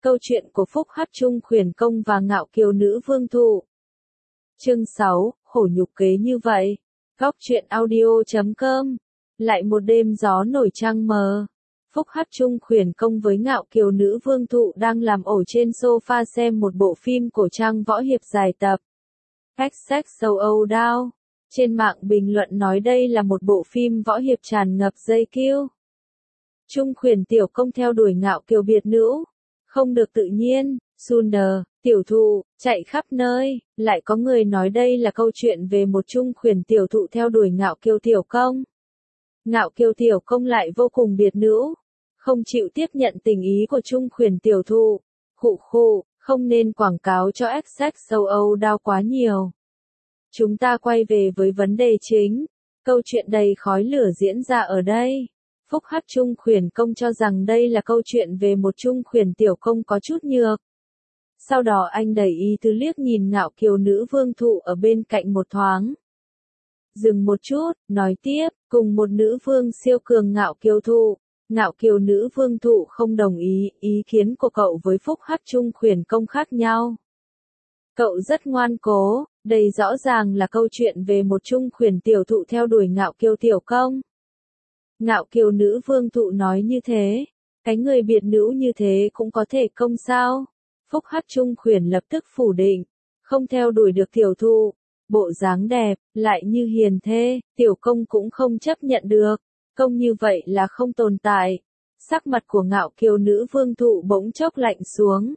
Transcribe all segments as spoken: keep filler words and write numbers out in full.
Câu chuyện của Phúc Hắc Chung Khuyển Công và Ngạo Kiều Nữ Vương Thụ. Chương sáu, khổ nhục kế như vậy. Góc truyện audio chấm com. Lại một đêm gió nổi trăng mờ. Phúc Hắc Chung Khuyển Công với Ngạo Kiều Nữ Vương Thụ đang làm ổ trên sofa xem một bộ phim cổ trang võ hiệp dài tập. Ếch xếch sâu âu đao. Trên mạng bình luận nói đây là một bộ phim võ hiệp tràn ngập dây kiêu. Chung Khuyển tiểu công theo đuổi Ngạo Kiều biệt nữ. Không được tự nhiên, Sunder, tiểu thụ, chạy khắp nơi, lại có người nói đây là câu chuyện về một Chung Khuyển tiểu thụ theo đuổi Ngạo Kiều tiểu công. Ngạo Kiều tiểu công lại vô cùng biệt nữ, không chịu tiếp nhận tình ý của Chung Khuyển tiểu thụ. Khụ khụ, không nên quảng cáo cho ếch xếch sâu âu đao quá nhiều. Chúng ta quay về với vấn đề chính. Câu chuyện đầy khói lửa diễn ra ở đây. Phúc Hắc Chung Khuyển Công cho rằng đây là câu chuyện về một Chung Khuyển tiểu công có chút nhược. Sau đó anh đẩy ý tứ liếc nhìn Ngạo Kiều Nữ Vương Thụ ở bên cạnh một thoáng. Dừng một chút, nói tiếp, cùng một nữ vương siêu cường Ngạo Kiều Thụ. Ngạo Kiều Nữ Vương Thụ không đồng ý, ý kiến của cậu với Phúc Hắc Chung Khuyển Công khác nhau. Cậu rất ngoan cố, đây rõ ràng là câu chuyện về một Chung Khuyển tiểu thụ theo đuổi Ngạo Kiều tiểu công. Ngạo Kiều Nữ Vương Thụ nói như thế, cái người biệt nữ như thế cũng có thể công sao? Phúc Hắc Chung Khuyển lập tức phủ định, không theo đuổi được tiểu thụ, bộ dáng đẹp, lại như hiền thê, tiểu công cũng không chấp nhận được, công như vậy là không tồn tại. Sắc mặt của Ngạo Kiều Nữ Vương Thụ bỗng chốc lạnh xuống.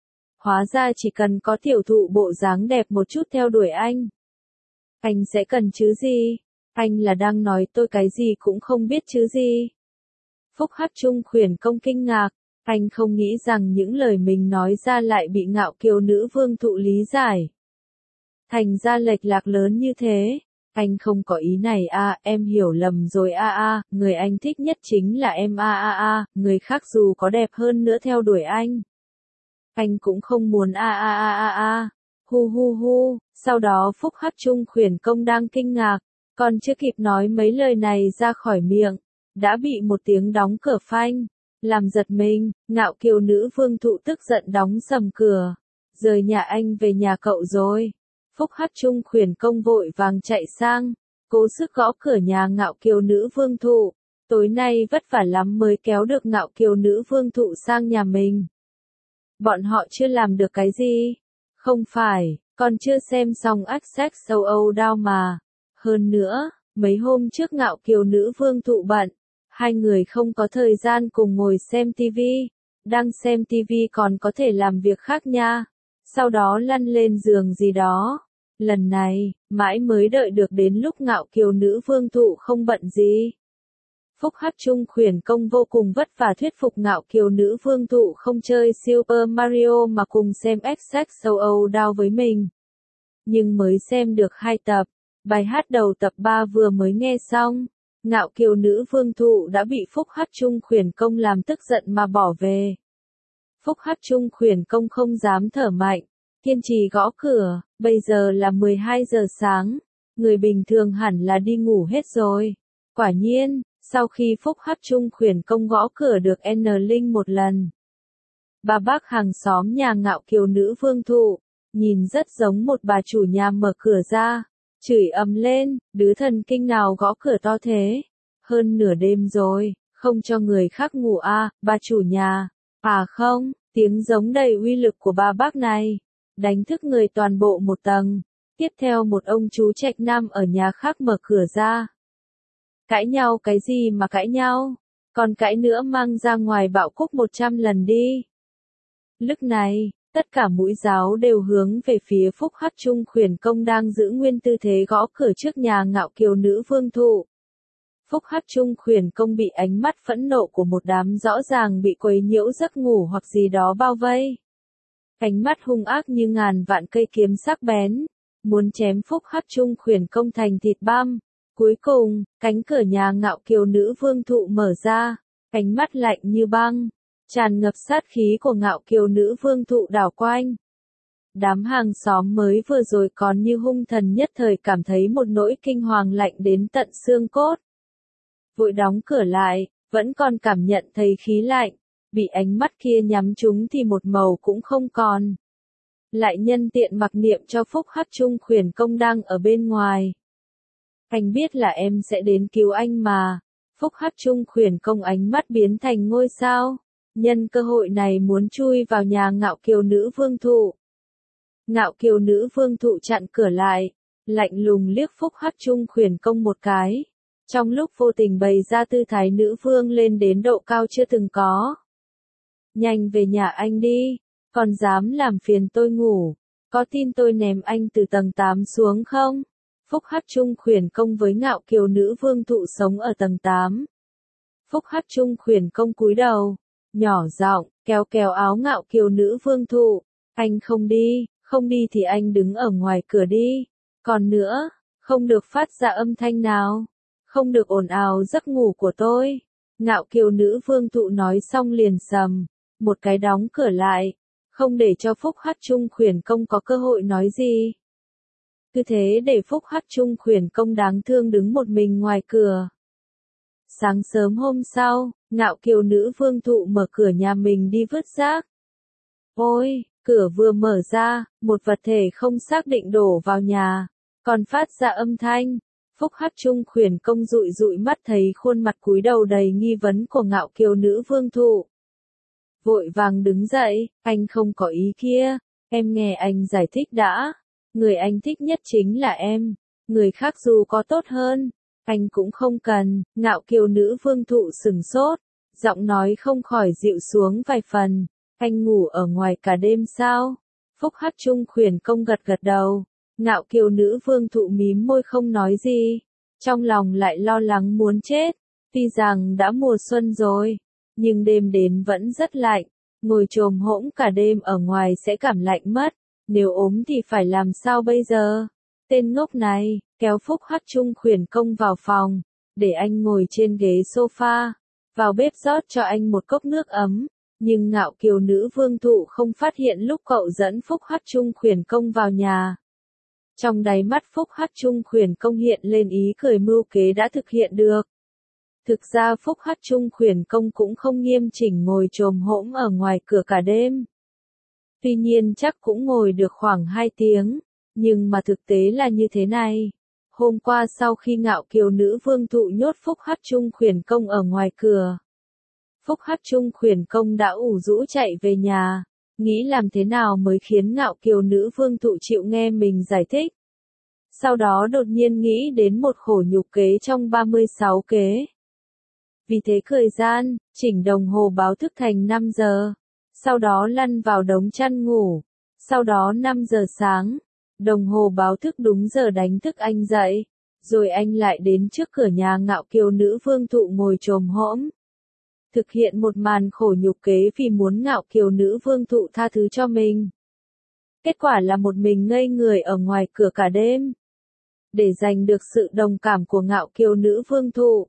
Hóa ra chỉ cần có tiểu thụ bộ dáng đẹp một chút theo đuổi anh. Anh sẽ cần chứ gì? Anh là đang nói tôi cái gì cũng không biết chứ gì. Phúc Hắc Chung Khuyển Công kinh ngạc, anh không nghĩ rằng những lời mình nói ra lại bị Ngạo Kiều Nữ Vương Thụ lý giải. Thành ra lệch lạc lớn như thế, anh không có ý này à, em hiểu lầm rồi a à, a, à, người anh thích nhất chính là em a a a, người khác dù có đẹp hơn nữa theo đuổi anh. Anh cũng không muốn a a a a a, hu hu hu, sau đó Phúc Hắc Chung Khuyển Công đang kinh ngạc. Còn chưa kịp nói mấy lời này ra khỏi miệng, đã bị một tiếng đóng cửa phanh, làm giật mình. Ngạo Kiều Nữ Vương Thụ tức giận đóng sầm cửa, rời nhà anh về nhà cậu rồi. Phúc Hắc Chung Khuyển Công vội vàng chạy sang, cố sức gõ cửa nhà Ngạo Kiều Nữ Vương Thụ, tối nay vất vả lắm mới kéo được Ngạo Kiều Nữ Vương Thụ sang nhà mình. Bọn họ chưa làm được cái gì? Không phải, còn chưa xem xong ếch xếch sâu âu đao mà. Hơn nữa, mấy hôm trước Ngạo Kiều Nữ Vương Thụ bận, hai người không có thời gian cùng ngồi xem tivi, đang xem tivi còn có thể làm việc khác nha, sau đó lăn lên giường gì đó. Lần này, mãi mới đợi được đến lúc Ngạo Kiều Nữ Vương Thụ không bận gì. Phúc Hắc Chung Khuyển Công vô cùng vất vả thuyết phục Ngạo Kiều Nữ Vương Thụ không chơi Super Mario mà cùng xem ếch xếch sâu âu đao với mình. Nhưng mới xem được hai tập. Bài hát đầu tập ba vừa mới nghe xong, Ngạo Kiều Nữ Vương Thụ đã bị Phúc Hắc Chung Khuyển Công làm tức giận mà bỏ về. Phúc Hắc Chung Khuyển Công không dám thở mạnh, kiên trì gõ cửa, bây giờ là mười hai giờ sáng, người bình thường hẳn là đi ngủ hết rồi. Quả nhiên, sau khi Phúc Hắc Chung Khuyển Công gõ cửa được N Linh một lần, bà bác hàng xóm nhà Ngạo Kiều Nữ Vương Thụ, nhìn rất giống một bà chủ nhà mở cửa ra. Chửi ầm lên, đứa thần kinh nào gõ cửa to thế? Hơn nửa đêm rồi, không cho người khác ngủ à, bà chủ nhà. À không, tiếng giống đầy uy lực của bà bác này, đánh thức người toàn bộ một tầng. Tiếp theo một ông chú trạch nam ở nhà khác mở cửa ra. Cãi nhau cái gì mà cãi nhau? Còn cãi nữa mang ra ngoài bạo cúc một trăm lần đi. Lúc này, tất cả mũi giáo đều hướng về phía Phúc Hắc Chung Khuyển Công đang giữ nguyên tư thế gõ cửa trước nhà Ngạo Kiều Nữ Vương Thụ. Phúc Hắc Chung Khuyển Công bị ánh mắt phẫn nộ của một đám rõ ràng bị quấy nhiễu giấc ngủ hoặc gì đó bao vây. Ánh mắt hung ác như ngàn vạn cây kiếm sắc bén, muốn chém Phúc Hắc Chung Khuyển Công thành thịt băm. Cuối cùng, cánh cửa nhà Ngạo Kiều Nữ Vương Thụ mở ra, ánh mắt lạnh như băng. Tràn ngập sát khí của Ngạo Kiều Nữ Vương Thụ đảo quanh. Đám hàng xóm mới vừa rồi còn như hung thần nhất thời cảm thấy một nỗi kinh hoàng lạnh đến tận xương cốt. Vội đóng cửa lại, vẫn còn cảm nhận thấy khí lạnh. bị ánh mắt kia nhắm trúng thì một màu cũng không còn. Lại nhân tiện mặc niệm cho Phúc Hắc Trung Khuyển Công đang ở bên ngoài. Anh biết là em sẽ đến cứu anh mà. Phúc Hắc Trung Khuyển Công ánh mắt biến thành ngôi sao. Nhân cơ hội này muốn chui vào nhà Ngạo Kiều Nữ Vương Thụ. Ngạo Kiều Nữ Vương Thụ chặn cửa lại, lạnh lùng liếc Phúc Hắc Trung Khuyển Công một cái. Trong lúc vô tình bày ra tư thái nữ vương lên đến độ cao chưa từng có. Nhanh về nhà anh đi, còn dám làm phiền tôi ngủ, có tin tôi ném anh từ tầng tám xuống không? Phúc Hắc Trung Khuyển Công với Ngạo Kiều Nữ Vương Thụ sống ở tầng tám. Phúc Hắc Trung Khuyển Công cúi đầu, nhỏ giọng, kéo kéo áo Ngạo Kiều Nữ Vương Thụ. Anh không đi, không đi thì anh đứng ở ngoài cửa đi. Còn nữa, không được phát ra âm thanh nào. Không được ồn ào giấc ngủ của tôi. Ngạo Kiều Nữ Vương Thụ nói xong liền sầm, một cái đóng cửa lại, không để cho Phúc Hắc Trung Khuyển Công có cơ hội nói gì. Cứ thế để Phúc Hắc Trung Khuyển Công đáng thương đứng một mình ngoài cửa. Sáng sớm hôm sau, Ngạo Kiều Nữ Vương Thụ mở cửa nhà mình đi vứt rác. Ôi, cửa vừa mở ra, một vật thể không xác định đổ vào nhà, còn phát ra âm thanh. Phúc Hắc Trung Khuyển Công dụi dụi mắt thấy khuôn mặt cúi đầu đầy nghi vấn của Ngạo Kiều Nữ Vương Thụ. Vội vàng đứng dậy, anh không có ý kia, em nghe anh giải thích đã. Người anh thích nhất chính là em, người khác dù có tốt hơn, anh cũng không cần. Ngạo Kiều Nữ Vương Thụ sừng sốt, giọng nói không khỏi dịu xuống vài phần. Anh ngủ ở ngoài cả đêm sao? Phúc Hắc Trung Khuyển Công gật gật đầu. Ngạo Kiều Nữ Vương Thụ mím môi không nói gì, trong lòng lại lo lắng muốn chết. Tuy rằng đã mùa xuân rồi, nhưng đêm đến vẫn rất lạnh, ngồi chồm hỗn cả đêm ở ngoài sẽ cảm lạnh mất, nếu ốm thì phải làm sao bây giờ? Tên ngốc này, kéo Phúc Hắc Trung Khuyển Công vào phòng, để anh ngồi trên ghế sofa, vào bếp rót cho anh một cốc nước ấm. Nhưng Ngạo Kiều Nữ Vương Thụ không phát hiện lúc cậu dẫn Phúc Hắc Trung Khuyển Công vào nhà. Trong đáy mắt Phúc Hắc Trung Khuyển Công hiện lên ý cười mưu kế đã thực hiện được. Thực ra Phúc Hắc Trung Khuyển Công cũng không nghiêm chỉnh ngồi chồm hỗn ở ngoài cửa cả đêm. Tuy nhiên chắc cũng ngồi được khoảng hai tiếng, nhưng mà thực tế là như thế này. Hôm qua sau khi Ngạo Kiều Nữ Vương Thụ nhốt Phúc Hắc Trung Khuyển Công ở ngoài cửa, Phúc Hắc Trung Khuyển Công đã ủ rũ chạy về nhà, nghĩ làm thế nào mới khiến Ngạo Kiều Nữ Vương Thụ chịu nghe mình giải thích. Sau đó đột nhiên nghĩ đến một khổ nhục kế trong ba mươi sáu kế. Vì thế cười gian, chỉnh đồng hồ báo thức thành năm giờ, sau đó lăn vào đống chăn ngủ, sau đó năm giờ sáng, đồng hồ báo thức đúng giờ đánh thức anh dậy, rồi anh lại đến trước cửa nhà Ngạo Kiều Nữ Vương Thụ ngồi chồm hỗn. Thực hiện một màn khổ nhục kế vì muốn Ngạo Kiều Nữ Vương Thụ tha thứ cho mình. Kết quả là một mình ngây người ở ngoài cửa cả đêm. Để giành được sự đồng cảm của Ngạo Kiều Nữ Vương Thụ.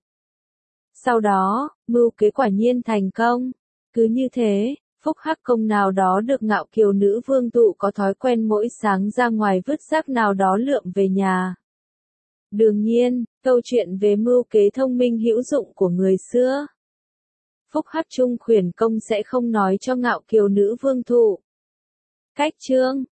Sau đó, mưu kế quả nhiên thành công. Cứ như thế, Phúc Hắc Công nào đó được Ngạo Kiều Nữ Vương Thụ có thói quen mỗi sáng ra ngoài vứt rác nào đó lượm về nhà. Đương nhiên, câu chuyện về mưu kế thông minh hữu dụng của người xưa, Phúc Hắc Trung Khuyển Công sẽ không nói cho Ngạo Kiều Nữ Vương Thụ. Cách chương